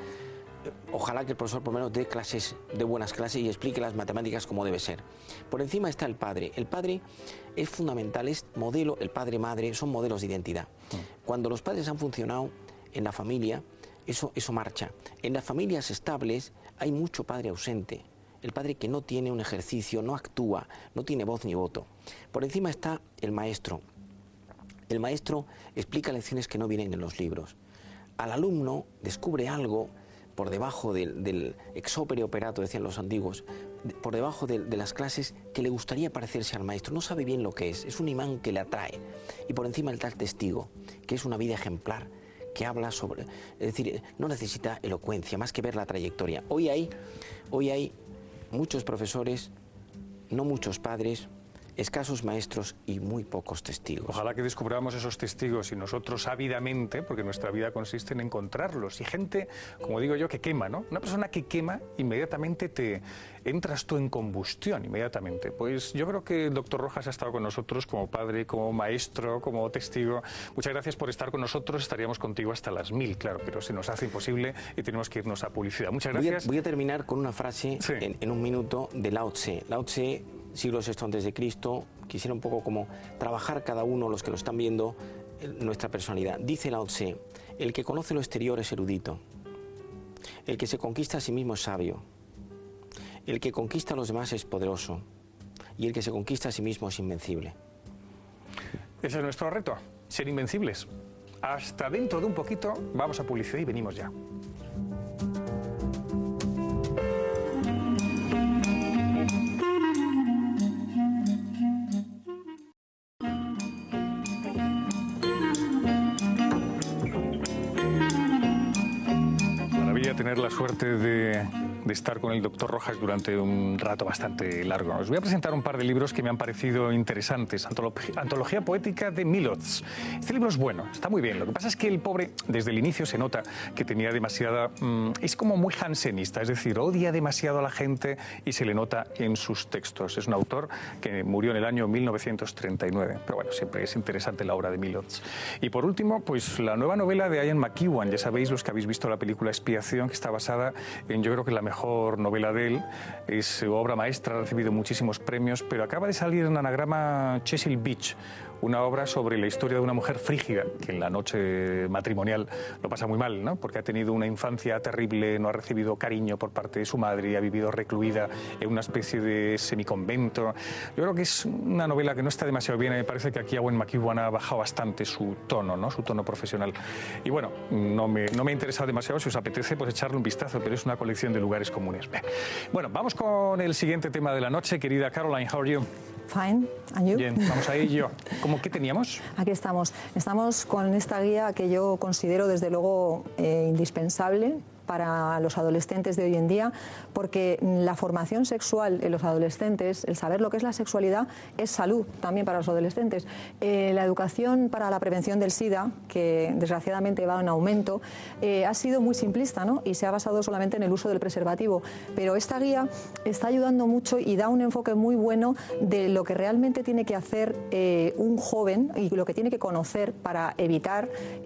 Ojalá que el profesor por lo menos dé buenas clases y explique las matemáticas como debe ser. Por encima está el padre. El padre es fundamental, es modelo, el padre-madre son modelos de identidad. Cuando los padres han funcionado en la familia, eso marcha. En las familias estables hay mucho padre ausente. El padre que no tiene un ejercicio, no actúa, no tiene voz ni voto. Por encima está el maestro. El maestro explica lecciones que no vienen en los libros. Al alumno descubre algo por debajo del ex opere operato, decían los antiguos, por debajo de las clases que le gustaría parecerse al maestro. No sabe bien lo que es un imán que le atrae. Y por encima está el testigo, que es una vida ejemplar, que habla sobre... Es decir, no necesita elocuencia, más que ver la trayectoria. Hoy hay muchos profesores, no muchos padres, escasos maestros y muy pocos testigos. Ojalá que descubramos esos testigos y nosotros ávidamente, porque nuestra vida consiste en encontrarlos. Y gente, como digo yo, que quema, ¿no? Una persona que quema, inmediatamente te entras tú en combustión, inmediatamente. Pues yo creo que el doctor Rojas ha estado con nosotros como padre, como maestro, como testigo. Muchas gracias por estar con nosotros. Estaríamos contigo hasta las 1000, claro, pero se nos hace imposible y tenemos que irnos a publicidad. Muchas gracias. Voy a terminar con una frase en un minuto de Lao Tse. Lao Tse, siglo VI antes de Cristo, quisiera un poco como trabajar cada uno, los que lo están viendo, nuestra personalidad. Dice Lao Tse, el que conoce lo exterior es erudito, el que se conquista a sí mismo es sabio, el que conquista a los demás es poderoso y el que se conquista a sí mismo es invencible. Ese es nuestro reto, ser invencibles. Hasta dentro de un poquito, vamos a publicidad y venimos ya. tener la suerte de estar con el doctor Rojas durante un rato bastante largo. Os voy a presentar un par de libros que me han parecido interesantes. Antología poética de Milosz. Este libro es bueno, está muy bien. Lo que pasa es que el pobre, desde el inicio se nota que tenía demasiada... es como muy jansenista, es decir, odia demasiado a la gente y se le nota en sus textos. Es un autor que murió en el año 1939. Pero bueno, siempre es interesante la obra de Milosz. Y por último, pues la nueva novela de Ian McEwan. Ya sabéis, los que habéis visto la película Expiación, que está basada en, yo creo que la mejor novela de él. Es su obra maestra, ha recibido muchísimos premios, pero acaba de salir en Anagrama Cecil Beach, una obra sobre la historia de una mujer frígida que en la noche matrimonial lo pasa muy mal, ¿no? Porque ha tenido una infancia terrible, no ha recibido cariño por parte de su madre y ha vivido recluida en una especie de semiconvento. Yo creo que es una novela que no está demasiado bien. Me parece que aquí Ian McEwan ha bajado bastante su tono, ¿no? Su tono profesional. Y bueno, no me ha interesado demasiado. Si os apetece, pues echarle un vistazo, pero es una colección de lugares comunes. Bueno, vamos con el siguiente tema de la noche. Querida Caroline, how are you? Fine, and you? Bien, vamos a ello. ¿Cómo qué teníamos? Aquí estamos. Estamos con esta guía que yo considero desde luego indispensable para los adolescentes de hoy en día, porque la formación sexual en los adolescentes, el saber lo que es la sexualidad, es salud también para los adolescentes. La educación para la prevención del SIDA, que desgraciadamente va en aumento, ha sido muy simplista, ¿no? Y se ha basado solamente en el uso del preservativo. Pero esta guía está ayudando mucho y da un enfoque muy bueno de lo que realmente tiene que hacer un joven y lo que tiene que conocer para evitar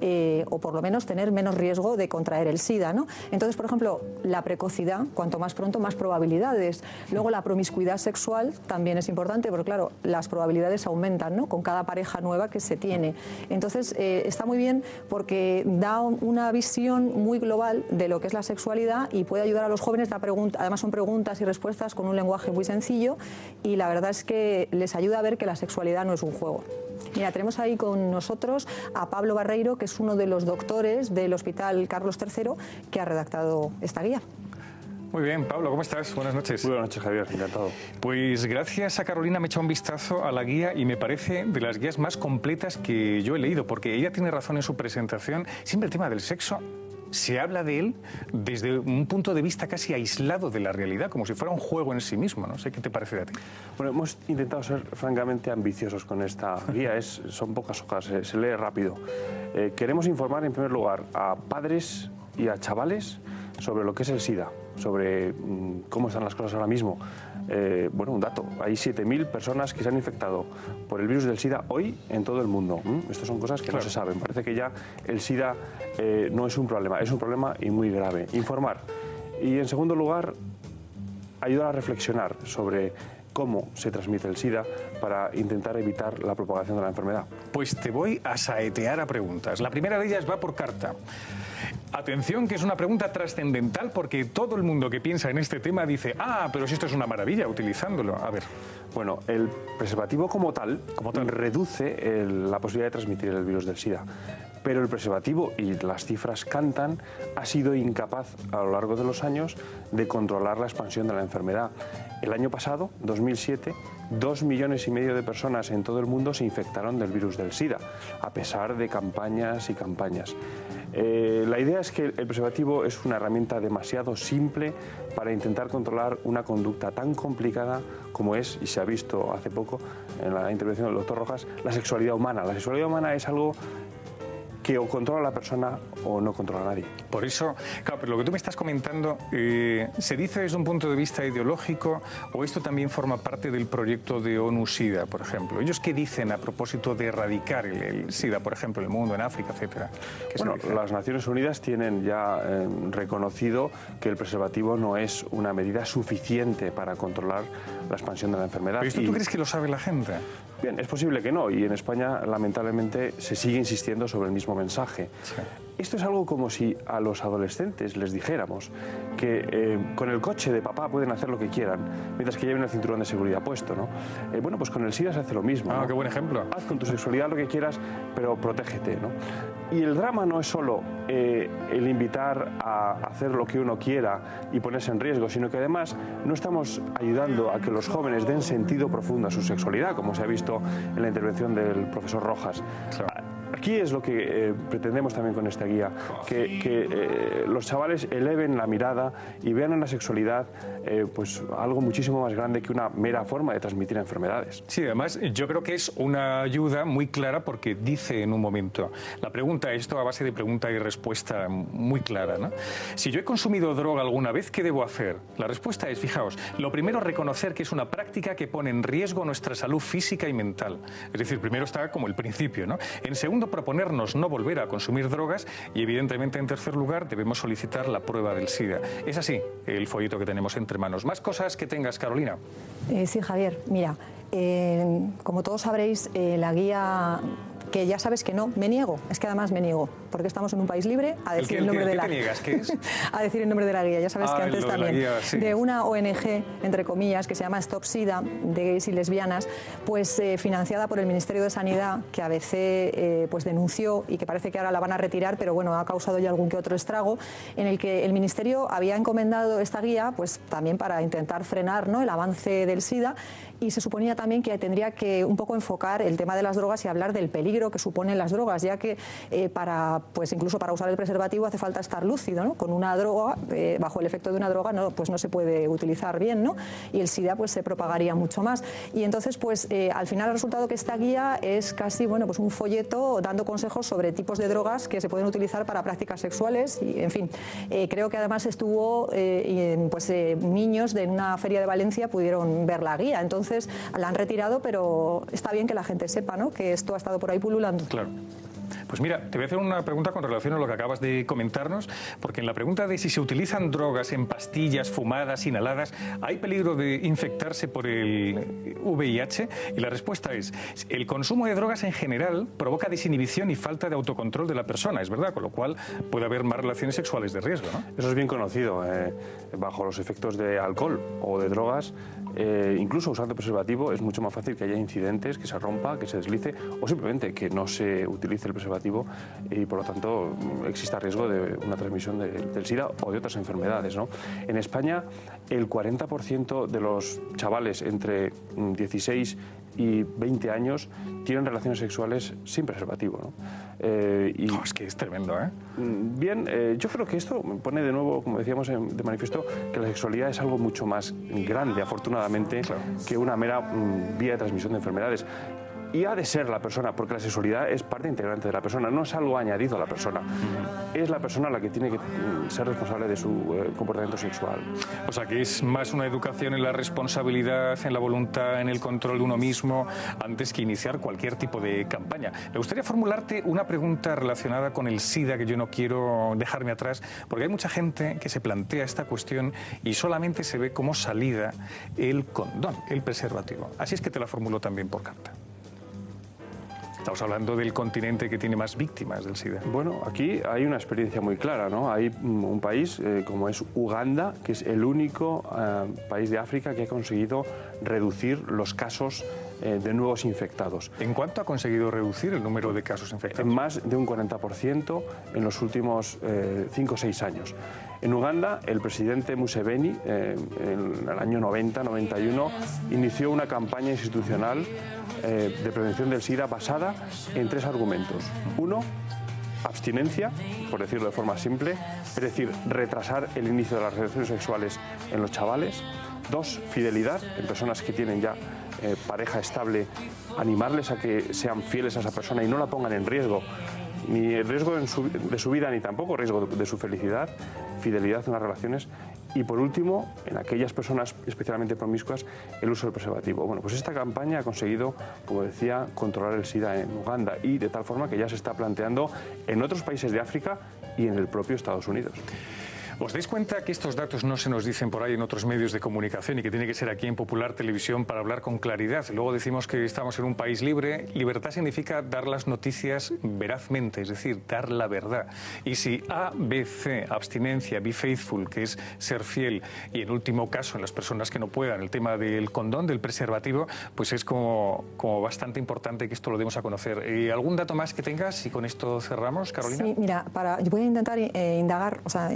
o por lo menos tener menos riesgo de contraer el SIDA, ¿no? Entonces, por ejemplo, la precocidad, cuanto más pronto, más probabilidades. Luego, la promiscuidad sexual también es importante, porque claro, las probabilidades aumentan, ¿no? Con cada pareja nueva que se tiene. Entonces, está muy bien porque da una visión muy global de lo que es la sexualidad y puede ayudar a los jóvenes. Además, son preguntas y respuestas con un lenguaje muy sencillo y la verdad es que les ayuda a ver que la sexualidad no es un juego. Mira, tenemos ahí con nosotros a Pablo Barreiro, que es uno de los doctores del Hospital Carlos III, que ha redactado esta guía. Muy bien, Pablo, ¿cómo estás? Buenas noches. Muy buenas noches, Javier, encantado. Pues gracias a Carolina me he echado un vistazo a la guía y me parece de las guías más completas que yo he leído, porque ella tiene razón en su presentación. Siempre el tema del sexo se habla de él desde un punto de vista casi aislado de la realidad, como si fuera un juego en sí mismo. No sé qué te parece a ti. Bueno, hemos intentado ser francamente ambiciosos con esta guía. Son pocas hojas, se lee rápido. Queremos informar en primer lugar a padres y a chavales sobre lo que es el SIDA, sobre cómo están las cosas ahora mismo. Bueno, un dato, hay 7.000 personas que se han infectado por el virus del SIDA hoy en todo el mundo. Estas son cosas que no se saben. Parece que ya el SIDA no es un problema y muy grave. Informar. Y en segundo lugar, ayudar a reflexionar sobre cómo se transmite el SIDA para intentar evitar la propagación de la enfermedad. Pues te voy a saetear a preguntas. La primera de ellas va por carta. Atención, que es una pregunta trascendental porque todo el mundo que piensa en este tema dice, pero si esto es una maravilla utilizándolo. A ver. Bueno, el preservativo como tal reduce la posibilidad de transmitir el virus del SIDA. Pero el preservativo, y las cifras cantan, ha sido incapaz a lo largo de los años de controlar la expansión de la enfermedad. El año pasado, 2007, 2,5 millones de personas en todo el mundo se infectaron del virus del SIDA, a pesar de campañas y campañas. La idea es que el preservativo es una herramienta demasiado simple para intentar controlar una conducta tan complicada como es, y se ha visto hace poco en la intervención del doctor Rojas, la sexualidad humana. La sexualidad humana es algo que o controla a la persona o no controla a nadie. Por eso, claro, pero lo que tú me estás comentando, ¿se dice desde un punto de vista ideológico o esto también forma parte del proyecto de ONU-SIDA, por ejemplo? ¿Ellos qué dicen a propósito de erradicar el SIDA, por ejemplo, en el mundo, en África, etcétera? Bueno, las Naciones Unidas tienen ya reconocido que el preservativo no es una medida suficiente para controlar la expansión de la enfermedad. ¿Pero esto tú crees que lo sabe la gente? Bien, es posible que no, y en España lamentablemente se sigue insistiendo sobre el mismo mensaje. Sí. Esto es algo como si a los adolescentes les dijéramos que con el coche de papá pueden hacer lo que quieran, mientras que lleven el cinturón de seguridad puesto, ¿no? Bueno, pues con el SIDA se hace lo mismo, ¿no? Qué buen ejemplo. Haz con tu sexualidad lo que quieras, pero protégete, ¿no? Y el drama no es solo el invitar a hacer lo que uno quiera y ponerse en riesgo, sino que además no estamos ayudando a que los jóvenes den sentido profundo a su sexualidad, como se ha visto en la intervención del profesor Rojas. Claro. aquí es lo que pretendemos también con esta guía, que los chavales eleven la mirada y vean en la sexualidad pues algo muchísimo más grande que una mera forma de transmitir enfermedades. Sí, además yo creo que es una ayuda muy clara porque dice en un momento, la pregunta, esto a base de pregunta y respuesta muy clara, ¿no? Si yo he consumido droga alguna vez, ¿qué debo hacer? La respuesta es, fijaos, lo primero reconocer que es una práctica que pone en riesgo nuestra salud física y mental. Es decir, primero está como el principio, ¿no? En segundo, proponernos no volver a consumir drogas y evidentemente en tercer lugar debemos solicitar la prueba del SIDA. Es así el folleto que tenemos entre manos. ¿Más cosas que tengas, Carolina? Sí, Javier, mira, como todos sabréis, la guía, que ya sabes que no, me niego, es que además me niego, porque estamos en un país libre a decir el nombre de la guía. ¿Qué es? A decir el nombre de la guía, ya sabes que antes también, guía, sí. De una ONG, entre comillas, que se llama Stop SIDA, de gays y lesbianas, pues financiada por el Ministerio de Sanidad, que ABC pues denunció y que parece que ahora la van a retirar, pero bueno, ha causado ya algún que otro estrago, en el que el Ministerio había encomendado esta guía pues también para intentar frenar, ¿no?, el avance del SIDA, y se suponía también que tendría que un poco enfocar el tema de las drogas y hablar del peligro que suponen las drogas, ya que pues incluso para usar el preservativo hace falta estar lúcido, ¿no? Con una droga, bajo el efecto de una droga, pues no se puede utilizar bien, ¿no? Y el SIDA pues se propagaría mucho más. Y entonces pues al final ha resultado que esta guía es casi, bueno, pues un folleto dando consejos sobre tipos de drogas que se pueden utilizar para prácticas sexuales y, en fin, creo que además estuvo pues niños de una feria de Valencia pudieron ver la guía, entonces la han retirado, pero está bien que la gente sepa, ¿no?, que esto ha estado por ahí pululando. Claro. Pues mira, te voy a hacer una pregunta con relación a lo que acabas de comentarnos, porque en la pregunta de si se utilizan drogas en pastillas, fumadas, inhaladas, ¿hay peligro de infectarse por el VIH? Y la respuesta es, el consumo de drogas en general provoca desinhibición y falta de autocontrol de la persona, es verdad, con lo cual puede haber más relaciones sexuales de riesgo, ¿no? Eso es bien conocido. Bajo los efectos de alcohol o de drogas, incluso usando preservativo, es mucho más fácil que haya incidentes, que se rompa, que se deslice o simplemente que no se utilice el preservativo y por lo tanto exista riesgo de una transmisión del SIDA o de otras enfermedades, ¿no? En España el 40% de los chavales entre 16 y 20 años tienen relaciones sexuales sin preservativo, ¿no? Es que es tremendo, ¿eh? Bien, yo creo que esto pone de nuevo, como decíamos de manifiesto, que la sexualidad es algo mucho más grande, afortunadamente, claro, que una mera vía de transmisión de enfermedades. Y ha de ser la persona, porque la sexualidad es parte integrante de la persona, no es algo añadido a la persona. Es la persona la que tiene que ser responsable de su comportamiento sexual. O sea, que es más una educación en la responsabilidad, en la voluntad, en el control de uno mismo, antes que iniciar cualquier tipo de campaña. Me gustaría formularte una pregunta relacionada con el SIDA, que yo no quiero dejarme atrás, porque hay mucha gente que se plantea esta cuestión y solamente se ve como salida el condón, el preservativo. Así es que te la formulo también por carta. Estamos hablando del continente que tiene más víctimas del SIDA. Bueno, aquí hay una experiencia muy clara, ¿no? Hay un país como es Uganda, que es el único país de África que ha conseguido reducir los casos de nuevos infectados. ¿En cuánto ha conseguido reducir el número de casos infectados? En más de un 40% en los últimos 5 o 6 años. En Uganda, el presidente Museveni, en el año 90-91, inició una campaña institucional de prevención del SIDA basada en 3 argumentos. 1, abstinencia, por decirlo de forma simple, es decir, retrasar el inicio de las relaciones sexuales en los chavales. 2, fidelidad, en personas que tienen ya pareja estable, animarles a que sean fieles a esa persona y no la pongan en riesgo, ni el riesgo de su vida, ni tampoco riesgo de su felicidad, fidelidad en las relaciones. Y por último, en aquellas personas especialmente promiscuas, el uso del preservativo. Bueno, pues esta campaña ha conseguido, como decía, controlar el SIDA en Uganda y de tal forma que ya se está planteando en otros países de África y en el propio Estados Unidos. ¿Os dais cuenta que estos datos no se nos dicen por ahí en otros medios de comunicación y que tiene que ser aquí en Popular Televisión para hablar con claridad? Luego decimos que estamos en un país libre. Libertad significa dar las noticias verazmente, es decir, dar la verdad. Y si A, B, C, abstinencia, be faithful, que es ser fiel, y en último caso, en las personas que no puedan, el tema del condón, del preservativo, pues es como bastante importante que esto lo demos a conocer. ¿Algún dato más que tengas? Y con esto cerramos, Carolina. Sí, mira, yo voy a intentar indagar, o sea, profundizar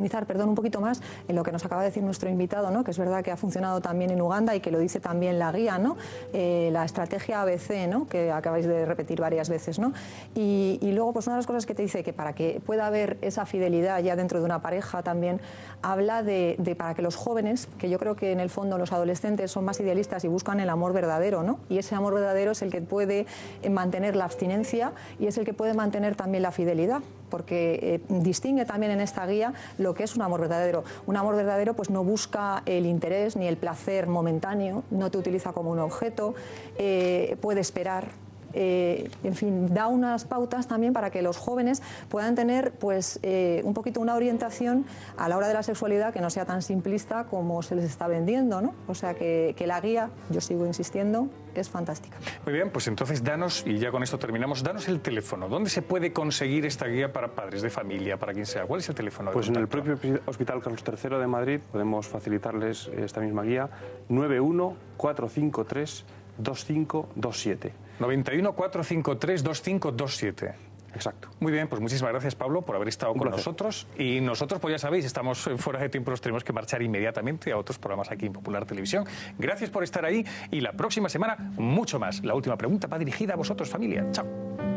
profundizar, perdón, un poquito más en lo que nos acaba de decir nuestro invitado, ¿no? Que es verdad que ha funcionado también en Uganda y que lo dice también la guía, ¿no? La estrategia ABC, ¿no? Que acabáis de repetir varias veces, ¿no? Y luego, pues una de las cosas que te dice que para que pueda haber esa fidelidad ya dentro de una pareja también habla de para que los jóvenes, que yo creo que en el fondo los adolescentes son más idealistas y buscan el amor verdadero, ¿no? Y ese amor verdadero es el que puede mantener la abstinencia y es el que puede mantener también la fidelidad, porque distingue también en esta guía lo que es un amor verdadero. Un amor verdadero pues no busca el interés ni el placer momentáneo, no te utiliza como un objeto, puede esperar. En fin, da unas pautas también para que los jóvenes puedan tener pues un poquito una orientación a la hora de la sexualidad que no sea tan simplista como se les está vendiendo, ¿no? O sea que la guía, yo sigo insistiendo, es fantástica. Muy bien, pues entonces danos, y ya con esto terminamos, danos el teléfono. ¿Dónde se puede conseguir esta guía para padres de familia, para quien sea? ¿Cuál es el teléfono? Pues en el propio Hospital Carlos III de Madrid podemos facilitarles esta misma guía, 91 453 2527. 91 453 2527. Exacto. Muy bien, pues muchísimas gracias, Pablo, por haber estado con nosotros. Y nosotros, pues ya sabéis, estamos fuera de tiempo, nos tenemos que marchar inmediatamente a otros programas aquí en Popular Televisión. Gracias por estar ahí y la próxima semana mucho más. La última pregunta va dirigida a vosotros, familia. Chao.